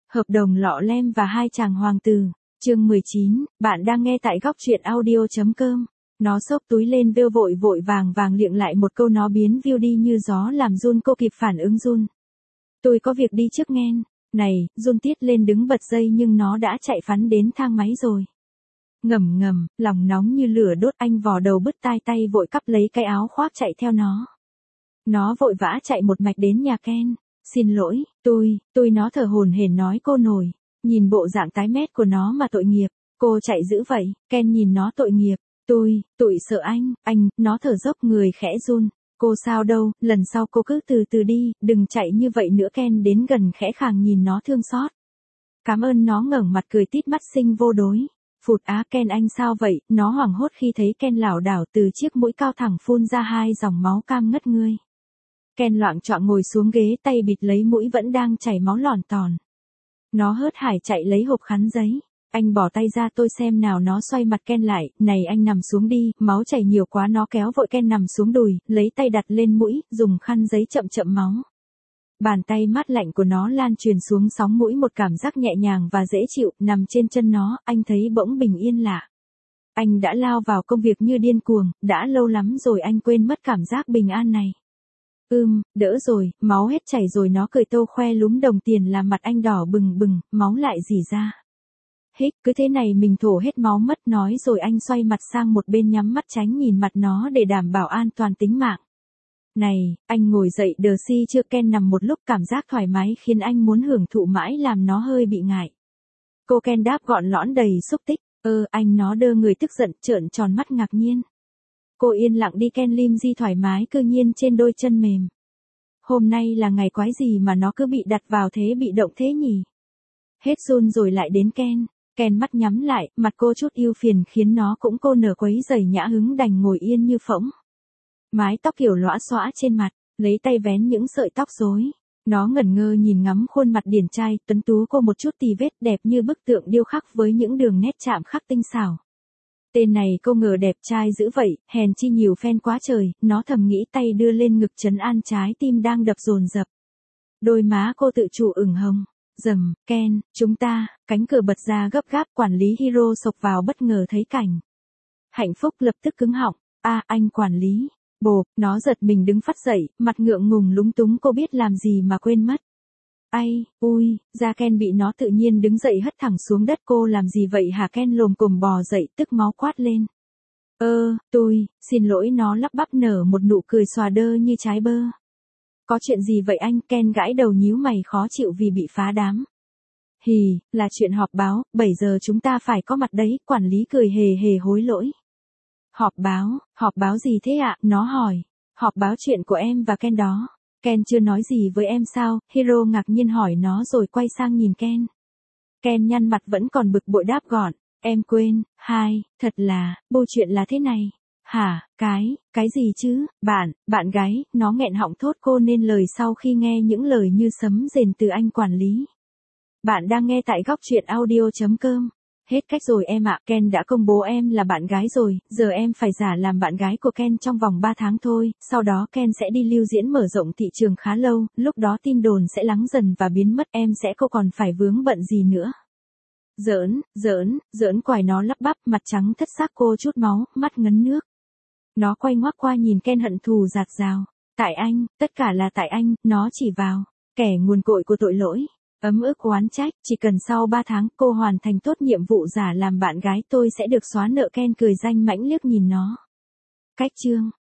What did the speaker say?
Hợp đồng lọ lem và hai chàng hoàng tử. Chương 19, bạn đang nghe tại góc truyện audio.com. Nó xốc túi lên vêu vội vội vàng vàng liệng lại một câu nó biến view đi như gió làm Jun cô kịp phản ứng Jun. Tôi có việc đi trước nghen. Này, Jun tiết lên đứng bật dây nhưng nó đã chạy phắn đến thang máy rồi. Ngầm ngầm, lòng nóng như lửa đốt anh vò đầu bứt tai tay vội cắp lấy cái áo khoác chạy theo nó. Nó vội vã chạy một mạch đến nhà Ken. Xin lỗi, tôi nó thở hổn hển nói cô nổi. Nhìn bộ dạng tái mét của nó mà tội nghiệp. Cô chạy dữ vậy, Ken nhìn nó tội nghiệp. Tụi sợ anh, nó thở dốc người khẽ run. Cô sao đâu, lần sau cô cứ từ từ đi, đừng chạy như vậy nữa. Ken đến gần khẽ khàng nhìn nó thương xót. Cảm ơn nó ngẩng mặt cười tít mắt xinh vô đối. Phụt á Ken anh sao vậy, nó hoảng hốt khi thấy Ken lảo đảo từ chiếc mũi cao thẳng phun ra hai dòng máu cam ngất ngươi. Ken loạng choạng ngồi xuống ghế tay bịt lấy mũi vẫn đang chảy máu lòn tòn. Nó hớt hải chạy lấy hộp khăn giấy. Anh bỏ tay ra tôi xem nào nó xoay mặt Ken lại, này anh nằm xuống đi, máu chảy nhiều quá nó kéo vội Ken nằm xuống đùi, lấy tay đặt lên mũi, dùng khăn giấy chậm chậm máu. Bàn tay mát lạnh của nó lan truyền xuống sóng mũi một cảm giác nhẹ nhàng và dễ chịu, nằm trên chân nó, anh thấy bỗng bình yên lạ. Anh đã lao vào công việc như điên cuồng, đã lâu lắm rồi anh quên mất cảm giác bình an này. Đỡ rồi, máu hết chảy rồi nó cười tô khoe lúm đồng tiền làm mặt anh đỏ bừng bừng, máu lại rỉ ra. Hích, cứ thế này mình thổ hết máu mất nói rồi anh xoay mặt sang một bên nhắm mắt tránh nhìn mặt nó để đảm bảo an toàn tính mạng. Này, anh ngồi dậy đờ si chưa Ken nằm một lúc cảm giác thoải mái khiến anh muốn hưởng thụ mãi làm nó hơi bị ngại. Cô Ken đáp gọn lõn đầy xúc tích, anh nó đơ người tức giận trợn tròn mắt ngạc nhiên. Cô yên lặng đi Ken lim di thoải mái cư nhiên trên đôi chân mềm. Hôm nay là ngày quái gì mà nó cứ bị đặt vào thế bị động thế nhỉ? Hết run rồi lại đến Ken. Ken mắt nhắm lại, mặt cô chút ưu phiền khiến nó cũng cô nở quấy giày nhã hứng đành ngồi yên như phỗng. Mái tóc kiểu lõa xõa trên mặt, lấy tay vén những sợi tóc rối. Nó ngẩn ngơ nhìn ngắm khuôn mặt điển trai, tuấn tú cô một chút tì vết đẹp như bức tượng điêu khắc với những đường nét chạm khắc tinh xảo. Tên này cô ngờ đẹp trai dữ vậy, hèn chi nhiều fan quá trời, nó thầm nghĩ tay đưa lên ngực trấn an trái tim đang đập dồn dập. Đôi má cô tự chủ ửng hồng. Dầm, Ken, chúng ta, cánh cửa bật ra gấp gáp quản lý Hiro sộc vào bất ngờ thấy cảnh. Hạnh Phúc lập tức cứng họng, anh quản lý. Bộp, nó giật mình đứng phắt dậy, mặt ngượng ngùng lúng túng cô biết làm gì mà quên mất. Da Ken bị nó tự nhiên đứng dậy hất thẳng xuống đất cô làm gì vậy hả Ken lồm cồm bò dậy tức máu quát lên. Xin lỗi nó lắp bắp nở một nụ cười xòa đơ như trái bơ. Có chuyện gì vậy anh Ken gãi đầu nhíu mày khó chịu vì bị phá đám. Là chuyện họp báo, 7 giờ chúng ta phải có mặt đấy, quản lý cười hề hề hối lỗi. Họp báo gì thế ạ? Nó hỏi. Họp báo chuyện của em và Ken đó. Ken chưa nói gì với em sao? Hiro ngạc nhiên hỏi nó rồi quay sang nhìn Ken. Ken nhăn mặt vẫn còn bực bội đáp gọn. Em quên, thật là, bô chuyện là thế này. Hả, cái gì chứ, bạn gái, nó nghẹn họng thốt cô nên lời sau khi nghe những lời như sấm rền từ anh quản lý. Bạn đang nghe tại góc truyện audio.com. Hết cách rồi em ạ, Ken đã công bố em là bạn gái rồi, giờ em phải giả làm bạn gái của Ken trong vòng 3 tháng thôi, sau đó Ken sẽ đi lưu diễn mở rộng thị trường khá lâu, lúc đó tin đồn sẽ lắng dần và biến mất em sẽ không còn phải vướng bận gì nữa. Giỡn quài nó lắp bắp mặt trắng thất xác cô chút máu, mắt ngấn nước. Nó quay ngoắc qua nhìn Ken hận thù giạt rào. Tại anh, tất cả là tại anh, nó chỉ vào. Kẻ nguồn cội của tội lỗi. Ấm ức oán trách, chỉ cần sau 3 tháng cô hoàn thành tốt nhiệm vụ giả làm bạn gái tôi sẽ được xóa nợ Ken cười danh mãnh liếc nhìn nó. Cách chương.